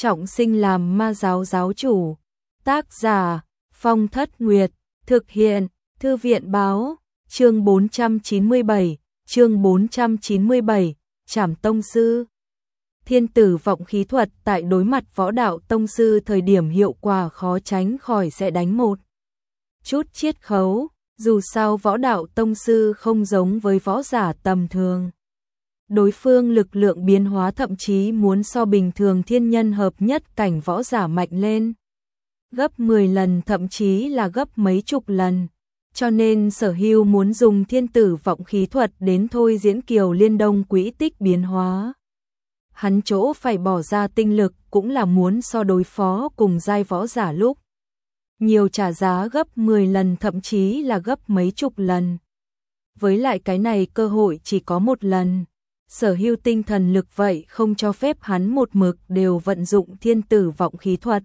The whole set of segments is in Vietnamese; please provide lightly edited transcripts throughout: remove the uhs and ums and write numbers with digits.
trọng sinh làm ma giáo giáo chủ. Tác giả Phong Thất Nguyệt, thực hiện Thư viện Báo, chương 497, Trảm Tông Sư. Thiên tử vọng khí thuật tại đối mặt võ đạo tông sư thời điểm hiệu quả khó tránh khỏi sẽ đánh một chút chiết khấu, dù sao võ đạo tông sư không giống với võ giả tầm thường. Đối phương lực lượng biến hóa thậm chí muốn so bình thường thiên nhân hợp nhất cảnh võ giả mạnh lên gấp 10 lần, thậm chí là gấp mấy chục lần. Cho nên Sở Hưu muốn dùng thiên tử vọng khí thuật đến thôi diễn Kiều Liên Đông quỹ tích biến hóa. Hắn chỗ phải bỏ ra tinh lực cũng là muốn so đối phó cùng giai võ giả lúc nhiều trả giá gấp 10 lần, thậm chí là gấp mấy chục lần. Với lại cái này cơ hội chỉ có một lần. Sở Hưu tinh thần lực vậy không cho phép hắn một mực đều vận dụng thiên tử vọng khí thuật.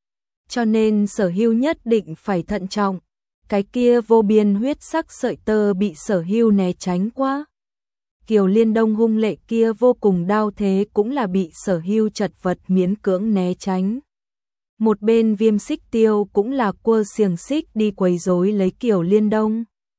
Cho nên Sở Hưu nhất định phải thận trọng. Cái kia vô biên huyết sắc sợi tơ bị Sở Hưu né tránh qua. Kiều Liên Đông hung lệ kia vô cùng đao thế cũng là bị Sở Hưu chật vật miễn cưỡng né tránh. Một bên Viêm Xích Tiêu cũng là quơ xiềng xích đi quấy rối lấy Kiều Liên Đông.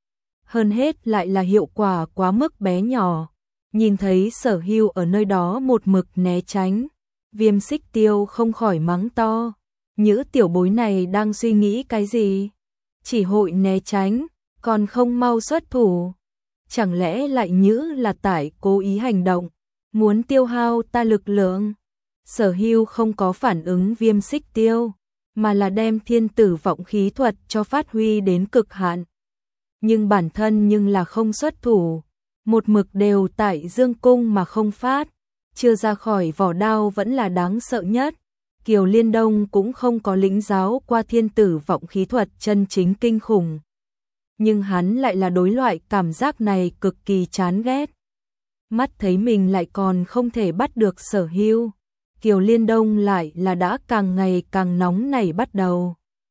Hơn hết lại là hiệu quả quá mức bé nhỏ. Nhìn thấy Sở Hưu ở nơi đó một mực né tránh, Viêm Xích Tiêu không khỏi mắng to. Nhữ tiểu bối này đang suy nghĩ cái gì? Chỉ hội né tránh, còn không mau xuất thủ. Chẳng lẽ lại Nhữ là tại cố ý hành động, muốn tiêu hao ta lực lượng? Sở Hưu không có phản ứng Viêm Xích Tiêu, mà là đem thiên tử vọng khí thuật cho phát huy đến cực hạn. Nhưng bản thân nhưng là không xuất thủ, một mực đều tại dương cung mà không phát, chưa ra khỏi vỏ đao vẫn là đáng sợ nhất. Kiều Liên Đông cũng không có lĩnh giáo qua thiên tử vọng khí thuật chân chính kinh khủng. Nhưng hắn lại là đối loại cảm giác này cực kỳ chán ghét. Mắt thấy mình lại còn không thể bắt được Sở Hưu, Kiều Liên Đông lại là đã càng ngày càng nóng nảy bắt đầu.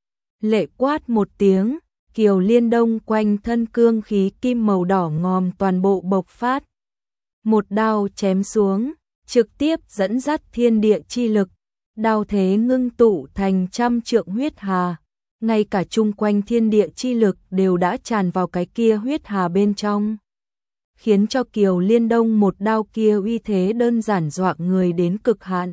Lệ quát một tiếng, Kiều Liên Đông quanh thân cương khí kim màu đỏ ngòm toàn bộ bộc phát. Một đao chém xuống, trực tiếp dẫn dắt thiên địa chi lực. Đao thế ngưng tụ thành trăm trượng huyết hà, ngay cả chung quanh thiên địa chi lực đều đã tràn vào cái kia huyết hà bên trong, khiến cho Kiều Liên Đông một đao kia uy thế đơn giản dọa người đến cực hạn.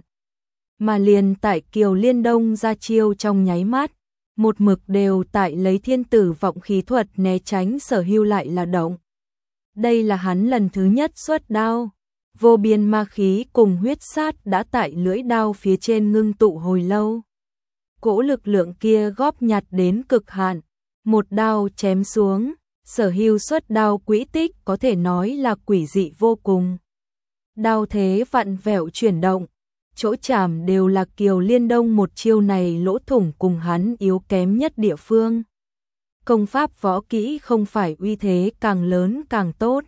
Mà liền tại Kiều Liên Đông ra chiêu trong nháy mắt, một mực đều tại lấy thiên tử vọng khí thuật né tránh Sở Hưu lại là động. Đây là hắn lần thứ nhất xuất đao. Vô biên ma khí cùng huyết sát đã tại lưỡi đao phía trên ngưng tụ hồi lâu. Cỗ lực lượng kia góp nhặt đến cực hạn, một đao chém xuống, Sở Hưu xuất đao quỹ tích có thể nói là quỷ dị vô cùng. Đao thế vặn vẹo chuyển động, chỗ chạm đều là Kiều Liên Đông một chiêu này lỗ thủng cùng hắn yếu kém nhất địa phương. Công pháp võ kỹ không phải uy thế càng lớn càng tốt.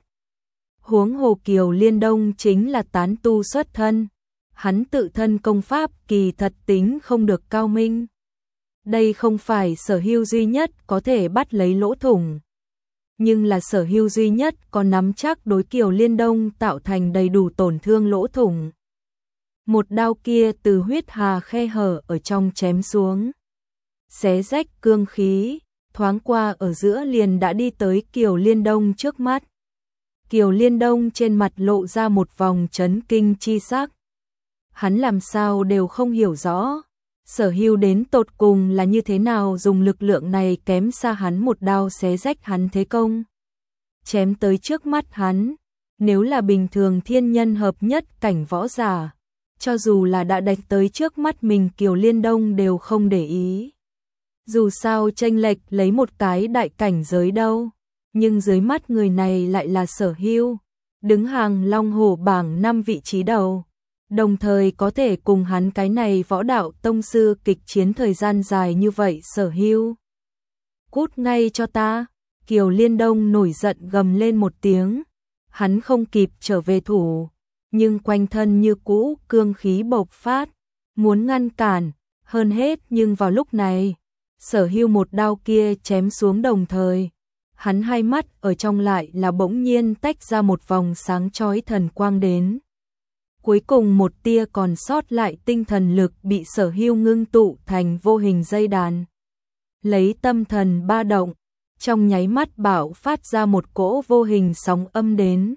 Huống hồ Kiều Liên Đông chính là tán tu xuất thân, hắn tự thân công pháp kỳ thật tính không được cao minh. Đây không phải Sở Hưu duy nhất có thể bắt lấy lỗ thủng, nhưng là Sở Hưu duy nhất có nắm chắc đối Kiều Liên Đông tạo thành đầy đủ tổn thương lỗ thủng. Một đao kia từ huyết hà khe hở ở trong chém xuống, xé rách cương khí, thoáng qua ở giữa liền đã đi tới Kiều Liên Đông trước mắt. Kiều Liên Đông trên mặt lộ ra một vòng chấn kinh chi sắc. Hắn làm sao đều không hiểu rõ, Sở Hưu đến tột cùng là như thế nào dùng lực lượng này kém xa hắn một đao xé rách hắn thế công. Chém tới trước mắt hắn, nếu là bình thường thiên nhân hợp nhất cảnh võ giả, cho dù là đã đánh tới trước mắt mình Kiều Liên Đông đều không để ý. Dù sao chênh lệch lấy một cái đại cảnh giới đâu. Nhưng dưới mắt người này lại là Sở Hưu, đứng hàng Long Hổ bảng 5 vị trí đầu, đồng thời có thể cùng hắn cái này võ đạo tông sư kịch chiến thời gian dài như vậy. Sở Hưu, cút ngay cho ta! Kiều Liên Đông nổi giận gầm lên một tiếng, hắn không kịp trở về thủ, nhưng quanh thân như cũ cương khí bộc phát, muốn ngăn cản, hơn hết nhưng vào lúc này, Sở Hưu một đao kia chém xuống đồng thời. Hắn hai mắt ở trong lại là bỗng nhiên tách ra một vòng sáng chói thần quang đến. Cuối cùng một tia còn sót lại tinh thần lực bị Sở Hưu ngưng tụ thành vô hình dây đàn. Lấy tâm thần ba động, trong nháy mắt bạo phát ra một cỗ vô hình sóng âm đến.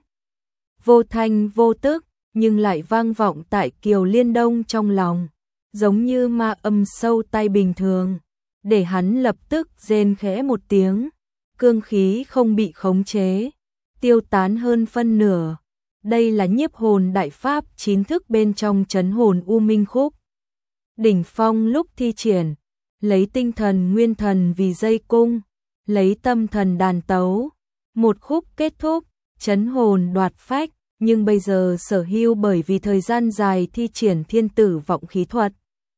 Vô thanh vô tức, nhưng lại vang vọng tại Kiều Liên Đông trong lòng, giống như ma âm sâu tai bình thường, để hắn lập tức rên khẽ một tiếng, cương khí không bị khống chế, tiêu tán hơn phân nửa. Đây là nhiếp hồn đại pháp chín thức bên trong trấn hồn U Minh Khúc. Đỉnh phong lúc thi triển, lấy tinh thần nguyên thần vì dây cung, lấy tâm thần đàn tấu, một khúc kết thúc, trấn hồn đoạt phách, nhưng bây giờ Sở Hưu bởi vì thời gian dài thi triển thiên tử vọng khí thuật,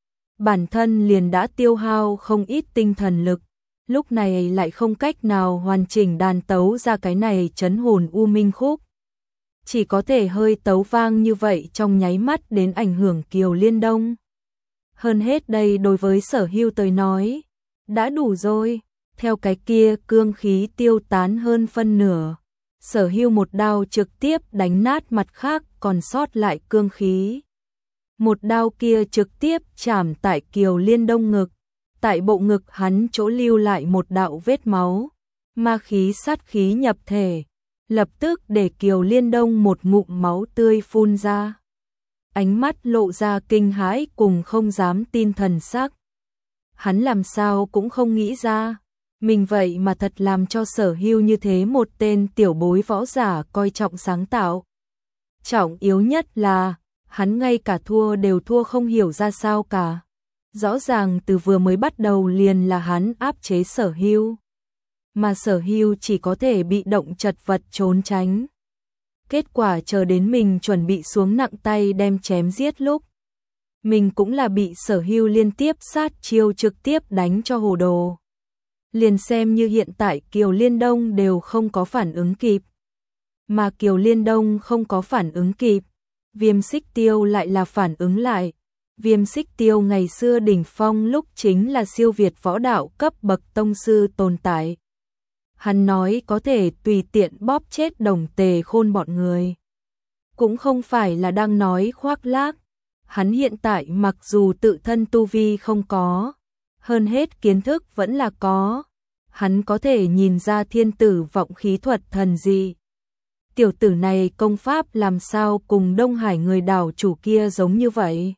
bản thân liền đã tiêu hao không ít tinh thần lực, lúc này lại không cách nào hoàn chỉnh đàn tấu ra cái này trấn hồn U Minh Khúc. Chỉ có thể hơi tấu vang như vậy trong nháy mắt đến ảnh hưởng Kiều Liên Đông. Hơn hết đây đối với Sở Hưu tới nói, đã đủ rồi, theo cái kia cương khí tiêu tán hơn phân nửa. Sở Hưu một đao trực tiếp đánh nát mặt khác còn sót lại cương khí. Một đao kia trực tiếp chạm tại Kiều Liên Đông ngực, tại bộ ngực hắn chỗ lưu lại một đạo vết máu, ma khí sát khí nhập thể, lập tức để Kiều Liên Đông một ngụm máu tươi phun ra. Ánh mắt lộ ra kinh hãi cùng không dám tin thần sắc. Hắn làm sao cũng không nghĩ ra, mình vậy mà thật làm cho Sở Hưu như thế một tên tiểu bối võ giả coi trọng sáng tạo. Trọng yếu nhất là, hắn ngay cả thua đều thua không hiểu ra sao cả. Rõ ràng từ vừa mới bắt đầu liền là hắn áp chế Sở Hưu, mà Sở Hưu chỉ có thể bị động chật vật trốn tránh. Kết quả chờ đến mình chuẩn bị xuống nặng tay đem chém giết lúc, mình cũng là bị Sở Hưu liên tiếp sát chiêu trực tiếp đánh cho hồ đồ. Liền xem như hiện tại Kiều Liên Đông đều không có phản ứng kịp. Mà Kiều Liên Đông không có phản ứng kịp, Viêm Xích Tiêu lại là phản ứng lại. Viêm Xích Tiêu ngày xưa đỉnh phong lúc chính là siêu việt võ đạo cấp bậc tông sư tồn tại. Hắn nói có thể tùy tiện bóp chết Đồng Tề Khôn bọn người. Cũng không phải là đang nói khoác lác. Hắn hiện tại mặc dù tự thân tu vi không có, hơn hết kiến thức vẫn là có. Hắn có thể nhìn ra thiên tử vọng khí thuật thần dị. Tiểu tử này công pháp làm sao cùng Đông Hải người đảo chủ kia giống như vậy.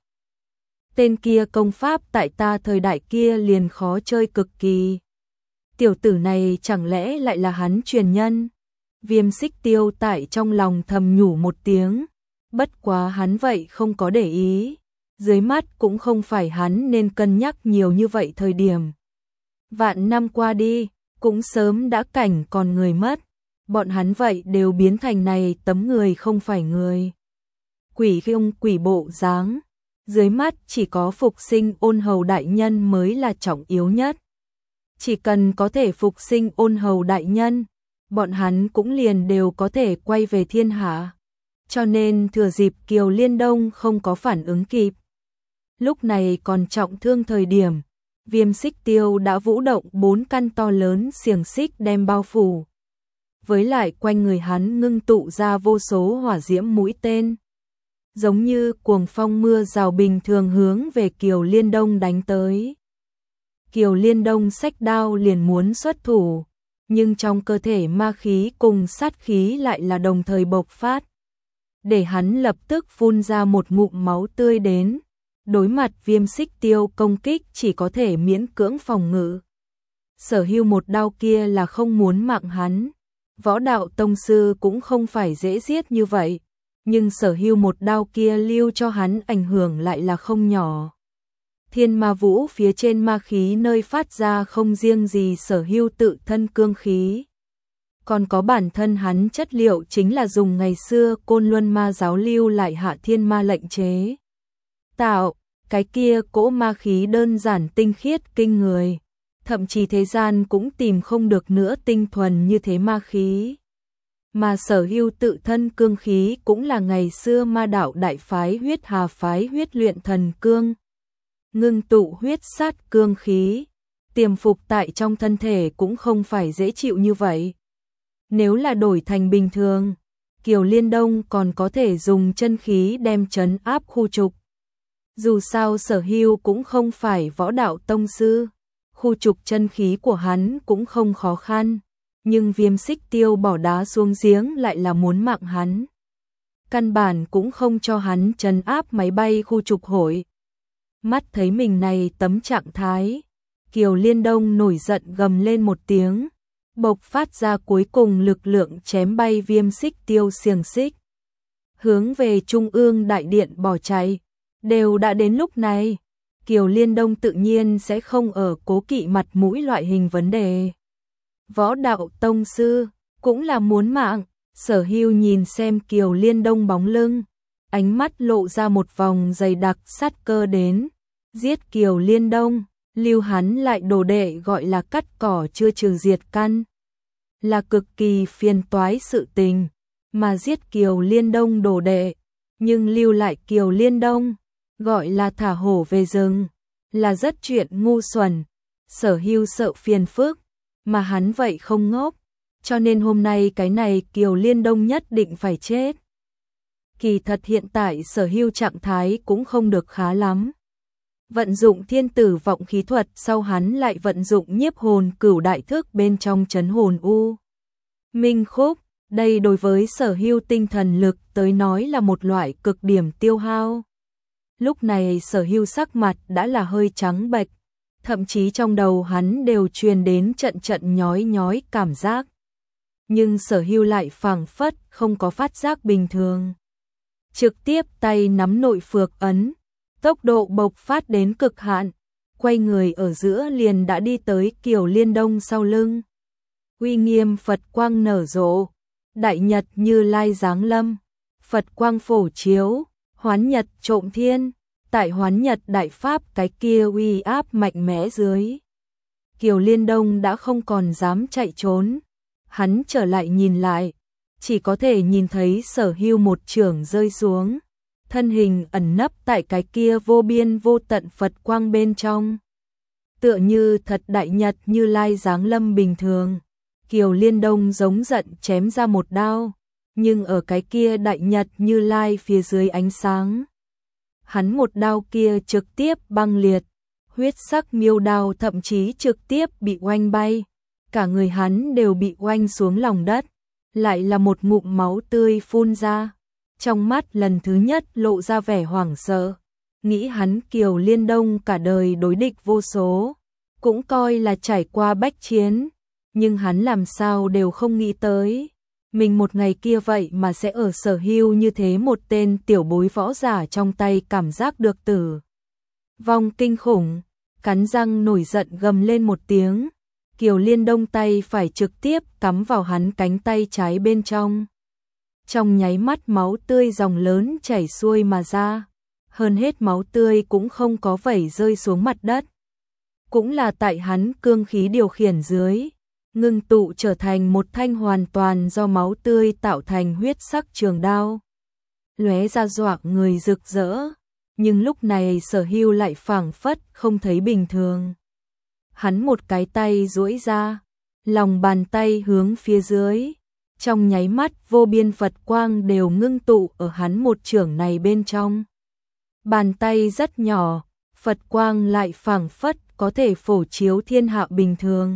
Tên kia công pháp tại ta thời đại kia liền khó chơi cực kỳ. Tiểu tử này chẳng lẽ lại là hắn truyền nhân? Viêm Xích Tiêu tại trong lòng thầm nhủ một tiếng. Bất quá hắn vậy không có để ý. Dưới mắt cũng không phải hắn nên cân nhắc nhiều như vậy thời điểm. Vạn năm qua đi, cũng sớm đã cảnh còn người mất. Bọn hắn vậy đều biến thành này tấm người không phải người. Quỷ khiông quỷ bộ dáng. Dưới mắt chỉ có phục sinh Ôn Hầu đại nhân mới là trọng yếu nhất. Chỉ cần có thể phục sinh Ôn Hầu đại nhân, bọn hắn cũng liền đều có thể quay về thiên hạ. Cho nên thừa dịp Kiều Liên Đông không có phản ứng kịp. Lúc này còn trọng thương thời điểm, Viêm Xích Tiêu đã vũ động 4 căn to lớn xiềng xích đem bao phủ. Với lại quanh người hắn ngưng tụ ra vô số hỏa diễm mũi tên. Giống như cuồng phong mưa rào bình thường hướng về Kiều Liên Đông đánh tới. Kiều Liên Đông xách đao liền muốn xuất thủ, nhưng trong cơ thể ma khí cùng sát khí lại là đồng thời bộc phát. Để hắn lập tức phun ra một ngụm máu tươi đến. Đối mặt Viêm Xích Tiêu công kích chỉ có thể miễn cưỡng phòng ngự. Sở Hưu một đao kia là không muốn mạng hắn. Võ đạo tông sư cũng không phải dễ giết như vậy. Nhưng Sở Hưu một đao kia lưu cho hắn ảnh hưởng lại là không nhỏ. Thiên ma vũ phía trên ma khí nơi phát ra không riêng gì Sở Hưu tự thân cương khí. Còn có bản thân hắn chất liệu chính là dùng ngày xưa Côn Luân ma giáo lưu lại Hạ Thiên ma lệnh chế tạo. Cái kia cỗ ma khí đơn giản tinh khiết kinh người. Thậm chí thế gian cũng tìm không được nữa tinh thuần như thế ma khí. Mà Sở Hưu tự thân cương khí cũng là ngày xưa ma đạo đại phái Huyết Hà phái huyết luyện thần cương. Ngưng tụ huyết sát cương khí, tiềm phục tại trong thân thể cũng không phải dễ chịu như vậy. Nếu là đổi thành bình thường, Kiều Liên Đông còn có thể dùng chân khí đem trấn áp khu trục. Dù sao Sở Hưu cũng không phải võ đạo tông sư, khu trục chân khí của hắn cũng không khó khăn, nhưng Viêm Xích Tiêu bỏ đá xuống giếng lại là muốn mạng hắn. Căn bản cũng không cho hắn trấn áp máy bay khu trục hội. Mắt thấy mình này tấm trạng thái, Kiều Liên Đông nổi giận gầm lên một tiếng, bộc phát ra cuối cùng lực lượng chém bay Viêm Xích Tiêu xiềng xích, hướng về Trung ương đại điện bỏ chạy. Đều đã đến lúc này, Kiều Liên Đông tự nhiên sẽ không ở cố kỵ mặt mũi loại hình vấn đề. Võ đạo tông sư cũng là muốn mạng. Sở Hưu nhìn xem Kiều Liên Đông bóng lưng, ánh mắt lộ ra một vòng dày đặc sát cơ đến. Giết Kiều Liên Đông, lưu hắn lại đồ đệ gọi là cắt cỏ chưa trừ diệt căn, là cực kỳ phiền toái sự tình. Mà giết Kiều Liên Đông đồ đệ, nhưng lưu lại Kiều Liên Đông, gọi là thả hổ về rừng, là rất chuyện ngu xuẩn. Sở Hưu sợ phiền phức, mà hắn vậy không ngốc, cho nên hôm nay cái này Kiều Liên Đông nhất định phải chết. Kỳ thật hiện tại Sở Hưu trạng thái cũng không được khá lắm. Vận dụng thiên tử vọng khí thuật, sau hắn lại vận dụng nhiếp hồn cửu đại thức bên trong trấn hồn u minh khúc. Đây đối với Sở Hưu tinh thần lực tới nói là một loại cực điểm tiêu hao. Lúc này Sở Hưu sắc mặt đã là hơi trắng bệch, thậm chí trong đầu hắn đều truyền đến trận trận nhói nhói cảm giác. Nhưng Sở Hưu lại phảng phất không có phát giác bình thường. Trực tiếp tay nắm nội phược ấn, tốc độ bộc phát đến cực hạn, quay người ở giữa liền đã đi tới Kiều Liên Đông sau lưng. Uy nghiêm Phật quang nở rộ, đại nhật Như Lai giáng lâm, Phật quang phổ chiếu, hoán nhật trộm thiên, tại hoán nhật đại pháp cái kia uy áp mạnh mẽ dưới. Kiều Liên Đông đã không còn dám chạy trốn, hắn trở lại nhìn lại, chỉ có thể nhìn thấy Sở Hưu một chưởng rơi xuống, thân hình ẩn nấp tại cái kia vô biên vô tận Phật quang bên trong. Tựa như thật đại nhật Như Lai giáng lâm bình thường. Kiều Liên Đông giống giận chém ra một đao, nhưng ở cái kia đại nhật Như Lai phía dưới ánh sáng, hắn một đao kia trực tiếp băng liệt, huyết sắc miêu đao thậm chí trực tiếp bị oanh bay, cả người hắn đều bị oanh xuống lòng đất, lại là một ngụm máu tươi phun ra. Trong mắt lần thứ nhất lộ ra vẻ hoảng sợ, nghĩ hắn Kiều Liên Đông cả đời đối địch vô số, cũng coi là trải qua bách chiến, nhưng hắn làm sao đều không nghĩ tới, mình một ngày kia vậy mà sẽ ở Sở Hưu như thế một tên tiểu bối võ giả trong tay cảm giác được tử vong kinh khủng, cắn răng nổi giận gầm lên một tiếng. Kiều Liên Đông tay phải trực tiếp cắm vào hắn cánh tay trái bên trong. Trong nháy mắt máu tươi dòng lớn chảy xuôi mà ra, hơn hết máu tươi cũng không có vẩy rơi xuống mặt đất. Cũng là tại hắn cương khí điều khiển dưới, ngưng tụ trở thành một thanh hoàn toàn do máu tươi tạo thành huyết sắc trường đao. Lóe ra dọa người rực rỡ, nhưng lúc này Sở Hưu lại phảng phất không thấy bình thường. Hắn một cái tay duỗi ra, lòng bàn tay hướng phía dưới, trong nháy mắt vô biên Phật quang đều ngưng tụ ở hắn một chưởng này bên trong. Bàn tay rất nhỏ, Phật quang lại phảng phất có thể phổ chiếu thiên hạ bình thường.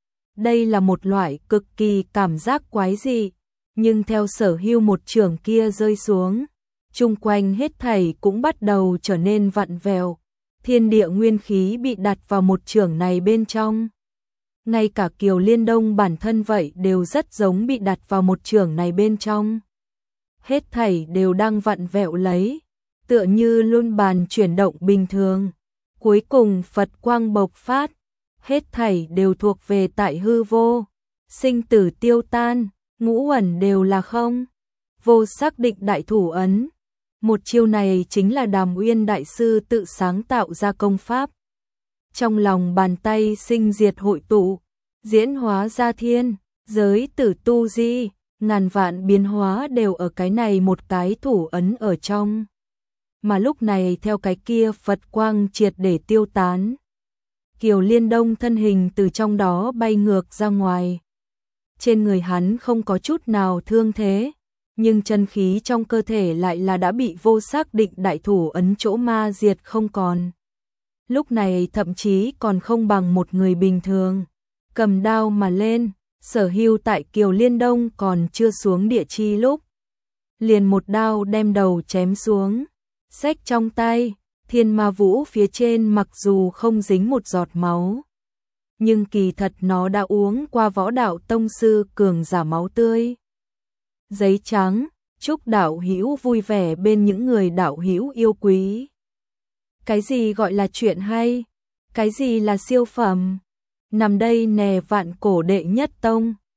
Đây là một loại cực kỳ cảm giác quái dị, nhưng theo Sở Hưu một chưởng kia rơi xuống, chung quanh hết thảy cũng bắt đầu trở nên vặn vẹo, thiên địa nguyên khí bị đặt vào một chưởng này bên trong. Ngay cả Kiều Liên Đông bản thân vậy đều rất giống bị đặt vào một chưởng này bên trong. Hết thảy đều đang vặn vẹo lấy, tựa như luân bàn chuyển động bình thường. Cuối cùng Phật quang bộc phát, hết thảy đều thuộc về tại hư vô, sinh tử tiêu tan, ngũ uẩn đều là không. Vô xác định đại thủ ấn. Một chiêu này chính là Đàm Uyên đại sư tự sáng tạo ra công pháp. Trong lòng bàn tay sinh diệt hội tụ, diễn hóa ra thiên, giới tử tu di, ngàn vạn biến hóa đều ở cái này một cái thủ ấn ở trong. Mà lúc này theo cái kia Phật quang triệt để tiêu tán, Kiều Liên Đông thân hình từ trong đó bay ngược ra ngoài. Trên người hắn không có chút nào thương thế, nhưng chân khí trong cơ thể lại là đã bị vô xác định đại thủ ấn chỗ ma diệt không còn. Lúc này thậm chí còn không bằng một người bình thường. Cầm đao mà lên, Sở Hưu tại Kiều Liên Đông còn chưa xuống địa chi lúc. Liền một đao đem đầu chém xuống, xách trong tay, thiên ma vũ phía trên mặc dù không dính một giọt máu. Nhưng kỳ thật nó đã uống qua võ đạo tông sư cường giả máu tươi. Giấy trắng, chúc đạo hữu vui vẻ bên những người đạo hữu yêu quý. Cái gì gọi là chuyện hay? Cái gì là siêu phẩm? Nằm đây nè vạn cổ đệ nhất tông.